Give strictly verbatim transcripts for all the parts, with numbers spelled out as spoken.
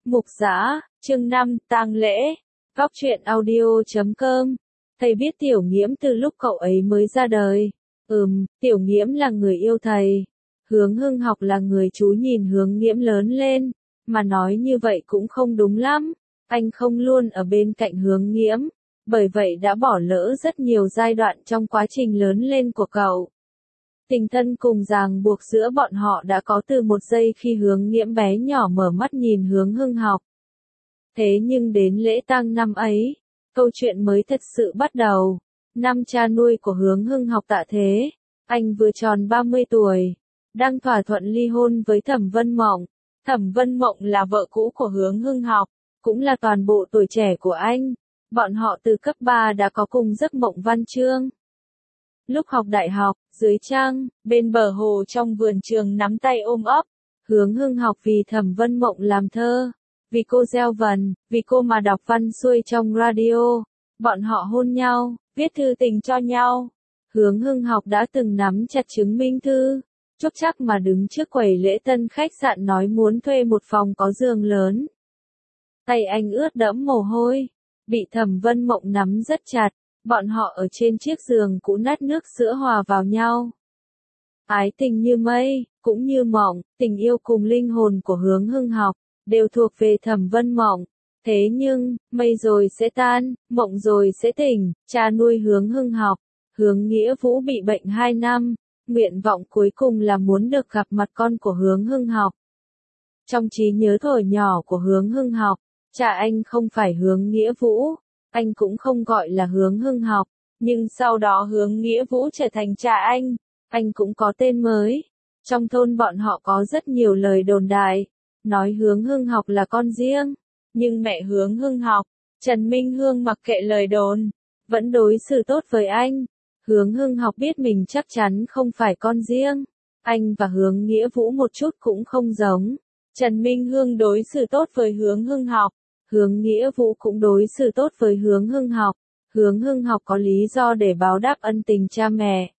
Mục Giã, chương năm, tang lễ. Góc truyện audio chấm com. Thầy biết Tiểu Nghiễm từ lúc cậu ấy mới ra đời. Ừm, Tiểu Nghiễm là người yêu thầy. Hướng Hưng Học là người chú nhìn Hướng Nghiễm lớn lên. Mà nói như vậy cũng không đúng lắm. Anh không luôn ở bên cạnh Hướng Nghiễm. Bởi vậy đã bỏ lỡ rất nhiều giai đoạn trong quá trình lớn lên của cậu. Tình thân cùng ràng buộc giữa bọn họ đã có từ một giây khi Hướng Nghiễm bé nhỏ mở mắt nhìn Hướng Hưng Học. Thế nhưng đến lễ tang năm ấy, câu chuyện mới thật sự bắt đầu. Năm cha nuôi của Hướng Hưng Học tạ thế, anh vừa tròn ba mươi tuổi, đang thỏa thuận ly hôn với Thẩm Vân Mộng. Thẩm Vân Mộng là vợ cũ của Hướng Hưng Học, cũng là toàn bộ tuổi trẻ của anh. Bọn họ từ cấp ba đã có cùng giấc mộng văn chương. Lúc học đại học, dưới trăng, bên bờ hồ trong vườn trường nắm tay ôm ấp, Hướng Hưng Học vì Thẩm Vân Mộng làm thơ, vì cô gieo vần, vì cô mà đọc văn xuôi trong radio. Bọn họ hôn nhau, viết thư tình cho nhau. Hướng Hưng Học đã từng nắm chặt chứng minh thư, chúc chắc mà đứng trước quầy lễ tân khách sạn nói muốn thuê một phòng có giường lớn. Tay anh ướt đẫm mồ hôi, bị Thẩm Vân Mộng nắm rất chặt. Bọn họ ở trên chiếc giường cũ nát nước sữa hòa vào nhau. Ái tình như mây, cũng như mộng, tình yêu cùng linh hồn của Hướng Hưng Học, đều thuộc về Thẩm Vân Mộng. Thế nhưng, mây rồi sẽ tan, mộng rồi sẽ tỉnh, cha nuôi Hướng Hưng Học, Hướng Nghĩa Vũ bị bệnh hai năm, nguyện vọng cuối cùng là muốn được gặp mặt con của Hướng Hưng Học. Trong trí nhớ thuở nhỏ của Hướng Hưng Học, cha anh không phải Hướng Nghĩa Vũ. Anh cũng không gọi là Hướng Hưng Học, nhưng sau đó Hướng Nghĩa Vũ trở thành cha anh, anh cũng có tên mới. Trong thôn bọn họ có rất nhiều lời đồn đại, nói Hướng Hưng Học là con riêng, nhưng mẹ Hướng Hưng Học, Trần Minh Hương mặc kệ lời đồn, vẫn đối xử tốt với anh. Hướng Hưng Học biết mình chắc chắn không phải con riêng, anh và Hướng Nghĩa Vũ một chút cũng không giống. Trần Minh Hương đối xử tốt với Hướng Hưng Học. Hướng Nghĩa Vũ cũng đối xử tốt với Hướng Hưng Học. Hướng Hưng Học có lý do để báo đáp ân tình cha mẹ.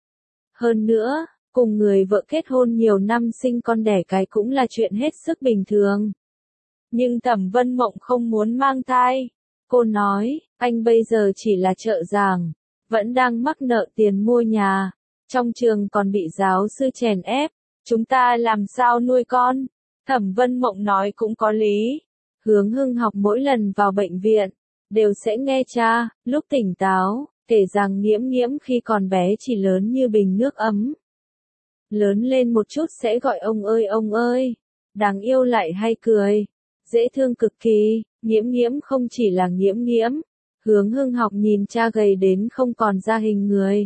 Hơn nữa, cùng người vợ kết hôn nhiều năm sinh con đẻ cái cũng là chuyện hết sức bình thường. Nhưng Thẩm Vân Mộng không muốn mang thai. Cô nói, anh bây giờ chỉ là trợ giảng, vẫn đang mắc nợ tiền mua nhà, trong trường còn bị giáo sư chèn ép, chúng ta làm sao nuôi con? Thẩm Vân Mộng nói cũng có lý. Hướng Hưng Học mỗi lần vào bệnh viện, đều sẽ nghe cha, lúc tỉnh táo, kể rằng Nghiễm Nghiễm khi còn bé chỉ lớn như bình nước ấm. Lớn lên một chút sẽ gọi ông ơi ông ơi, đáng yêu lại hay cười, dễ thương cực kỳ. Nghiễm Nghiễm không chỉ là Nghiễm Nghiễm. Hướng Hưng Học nhìn cha gầy đến không còn ra hình người.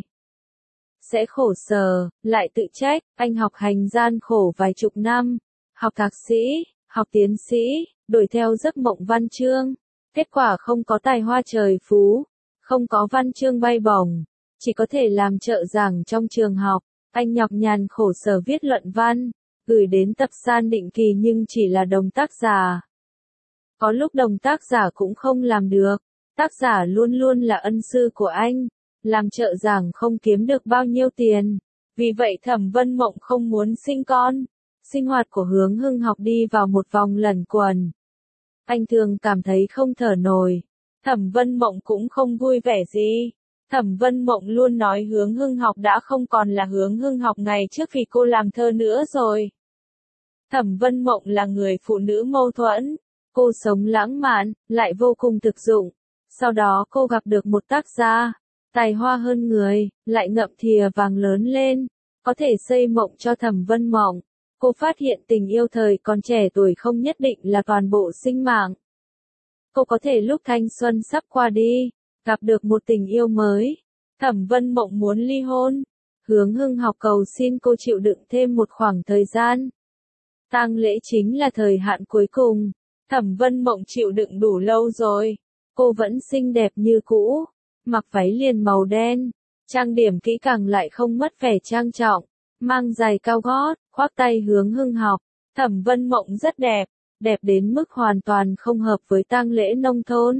Sẽ khổ sở, lại tự trách, anh học hành gian khổ vài chục năm, học thạc sĩ, học tiến sĩ, đuổi theo giấc mộng văn chương, kết quả không có tài hoa trời phú, không có văn chương bay bổng, chỉ có thể làm trợ giảng trong trường học. Anh nhọc nhằn khổ sở viết luận văn, gửi đến tập san định kỳ nhưng chỉ là đồng tác giả. Có lúc đồng tác giả cũng không làm được, tác giả luôn luôn là ân sư của anh, làm trợ giảng không kiếm được bao nhiêu tiền. Vì vậy Thẩm Vân Mộng không muốn sinh con. Sinh hoạt của Hướng Hưng Học đi vào một vòng lẩn quẩn. Anh thường cảm thấy không thở nổi. Thẩm Vân Mộng cũng không vui vẻ gì. Thẩm Vân Mộng luôn nói Hướng Hưng Học đã không còn là Hướng Hưng Học ngày trước vì cô làm thơ nữa rồi. Thẩm Vân Mộng là người phụ nữ mâu thuẫn. Cô sống lãng mạn, lại vô cùng thực dụng. Sau đó cô gặp được một tác gia, tài hoa hơn người, lại ngậm thìa vàng lớn lên, có thể xây mộng cho Thẩm Vân Mộng. Cô phát hiện tình yêu thời còn trẻ tuổi không nhất định là toàn bộ sinh mạng. Cô có thể lúc thanh xuân sắp qua đi, gặp được một tình yêu mới. Thẩm Vân Mộng muốn ly hôn. Hướng Hưng Học cầu xin cô chịu đựng thêm một khoảng thời gian. Tang lễ chính là thời hạn cuối cùng. Thẩm Vân Mộng chịu đựng đủ lâu rồi. Cô vẫn xinh đẹp như cũ, mặc váy liền màu đen, trang điểm kỹ càng lại không mất vẻ trang trọng, mang giày cao gót, khoác tay Hướng Hưng Học. Thẩm Vân Mộng rất đẹp, đẹp đến mức hoàn toàn không hợp với tang lễ nông thôn.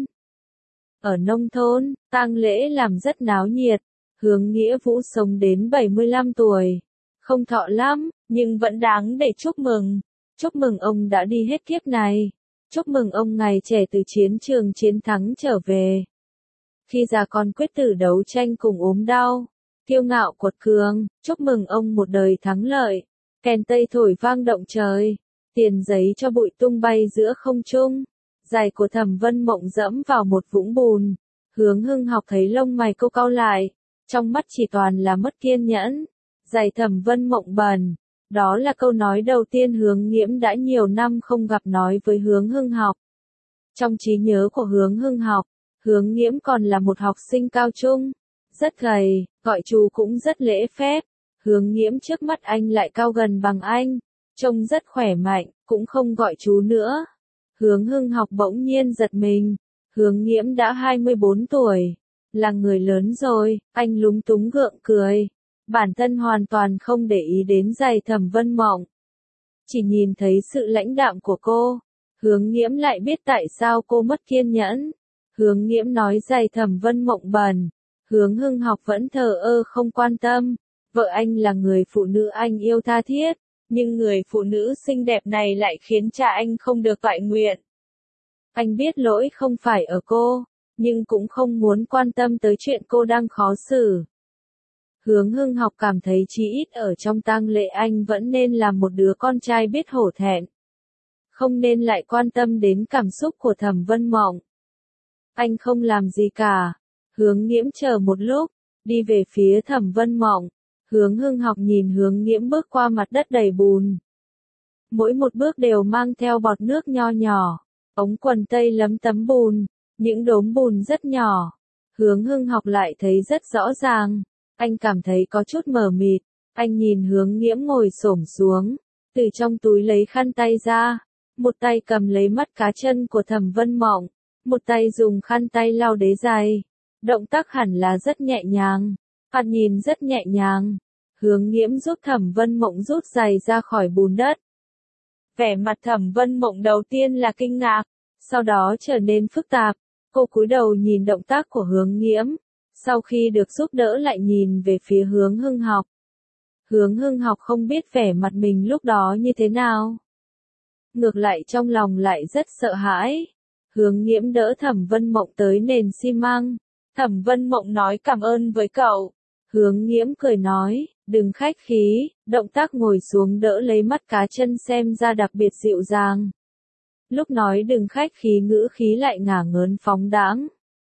Ở nông thôn, tang lễ làm rất náo nhiệt. Hướng Nghĩa Vũ sống đến bảy mươi lăm tuổi, không thọ lắm, nhưng vẫn đáng để chúc mừng. Chúc mừng ông đã đi hết kiếp này. chúc mừng ông ngài trẻ từ chiến trường chiến thắng trở về. Khi già con quyết tử đấu tranh cùng ốm đau, kiêu ngạo quật cường, chúc mừng ông một đời thắng lợi. Kèn tây thổi vang động trời, tiền giấy cho bụi tung bay giữa không trung. Giày của Thẩm Vân Mộng dẫm vào một vũng bùn. Hướng Hưng Học thấy lông mày cô cau lại, trong mắt chỉ toàn là mất kiên nhẫn. Giày Thẩm Vân Mộng bẩn. Đó là câu nói đầu tiên Hướng Nghiễm đã nhiều năm không gặp nói với Hướng Hưng Học. Trong trí nhớ của Hướng Hưng Học, Hướng Nghiễm còn là một học sinh cao trung, rất gầy, gọi chú cũng rất lễ phép. Hướng Nghiễm trước mắt anh lại cao gần bằng anh, trông rất khỏe mạnh, cũng không gọi chú nữa. Hướng Hưng Học bỗng nhiên giật mình, Hướng Nghiễm đã hai mươi bốn tuổi, là người lớn rồi, anh lúng túng gượng cười. Bản thân hoàn toàn không để ý đến giày Thẩm Vân Mộng. Chỉ nhìn thấy sự lãnh đạm của cô, Hướng Nghiễm lại biết tại sao cô mất kiên nhẫn. Hướng Nghiễm nói giày Thẩm Vân Mộng bẩn, Hướng Hưng Học vẫn thờ ơ không quan tâm. Vợ anh là người phụ nữ anh yêu tha thiết, nhưng người phụ nữ xinh đẹp này lại khiến cha anh không được toại nguyện. Anh biết lỗi không phải ở cô, nhưng cũng không muốn quan tâm tới chuyện cô đang khó xử. Hướng Hưng Học cảm thấy chí ít ở trong tang lễ anh vẫn nên là một đứa con trai biết hổ thẹn. Không nên lại quan tâm đến cảm xúc của Thẩm Vân Mộng. Anh không làm gì cả. Hướng Nghiễm chờ một lúc, đi về phía Thẩm Vân Mộng. Hướng Hưng Học nhìn Hướng Nghiễm bước qua mặt đất đầy bùn. Mỗi một bước đều mang theo bọt nước nho nhỏ. Ống quần tây lấm tấm bùn, những đốm bùn rất nhỏ. Hướng Hưng Học lại thấy rất rõ ràng. Anh cảm thấy có chút mờ mịt. Anh nhìn Hướng Nghiễm ngồi xổm xuống, từ trong túi lấy khăn tay ra. Một tay cầm lấy mắt cá chân của Thẩm Vân Mộng, một tay dùng khăn tay lau đế giày. Động tác hẳn là rất nhẹ nhàng, thoạt nhìn rất nhẹ nhàng. Hướng Nghiễm giúp Thẩm Vân Mộng rút giày ra khỏi bùn đất. Vẻ mặt Thẩm Vân Mộng đầu tiên là kinh ngạc, sau đó trở nên phức tạp. Cô cúi đầu nhìn động tác của Hướng Nghiễm, sau khi được giúp đỡ lại nhìn về phía Hướng Hưng Học. Hướng Hưng Học không biết vẻ mặt mình lúc đó như thế nào. Ngược lại trong lòng lại rất sợ hãi. Hướng Nghiễm đỡ Thẩm Vân Mộng tới nền xi măng. Thẩm Vân Mộng nói cảm ơn với cậu. Hướng Nghiễm cười nói, đừng khách khí, động tác ngồi xuống đỡ lấy mắt cá chân xem ra đặc biệt dịu dàng. Lúc nói đừng khách khí ngữ khí lại ngả ngớn phóng đãng.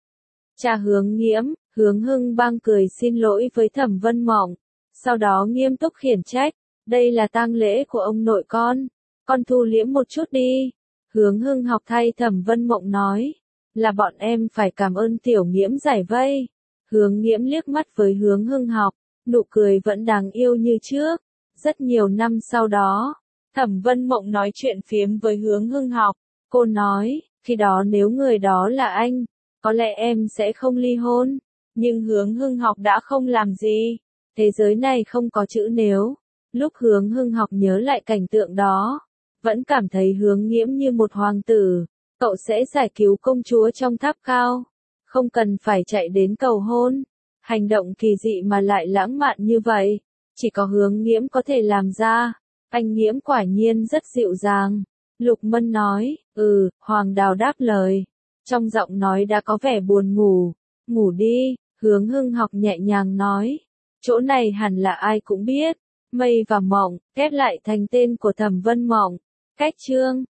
Cha Hướng Nghiễm, Hướng Hưng Bang cười xin lỗi với Thẩm Vân Mộng, sau đó nghiêm túc khiển trách, đây là tang lễ của ông nội con, con thu liễm một chút đi. Hướng Hưng Học thay Thẩm Vân Mộng nói, là bọn em phải cảm ơn Tiểu Nghiễm giải vây. Hướng Nghiễm liếc mắt với Hướng Hưng Học, nụ cười vẫn đáng yêu như trước. Rất nhiều năm sau đó, Thẩm Vân Mộng nói chuyện phiếm với Hướng Hưng Học, cô nói, khi đó nếu người đó là anh, có lẽ em sẽ không ly hôn. Nhưng Hướng Hưng Học đã không làm gì. Thế giới này không có chữ nếu. Lúc Hướng Hưng Học nhớ lại cảnh tượng đó, vẫn cảm thấy Hướng Nghiễm như một hoàng tử. Cậu sẽ giải cứu công chúa trong tháp cao. Không cần phải chạy đến cầu hôn. Hành động kỳ dị mà lại lãng mạn như vậy, chỉ có Hướng Nghiễm có thể làm ra. Anh Nghiễm quả nhiên rất dịu dàng. Lục Mân nói, ừ, Hoàng Đào đáp lời. Trong giọng nói đã có vẻ buồn ngủ. Ngủ đi, Hướng Hưng Học nhẹ nhàng nói. Chỗ này hẳn là ai cũng biết. Mây và Mộng, ghép lại thành tên của Thẩm Vân Mộng. Cách chương.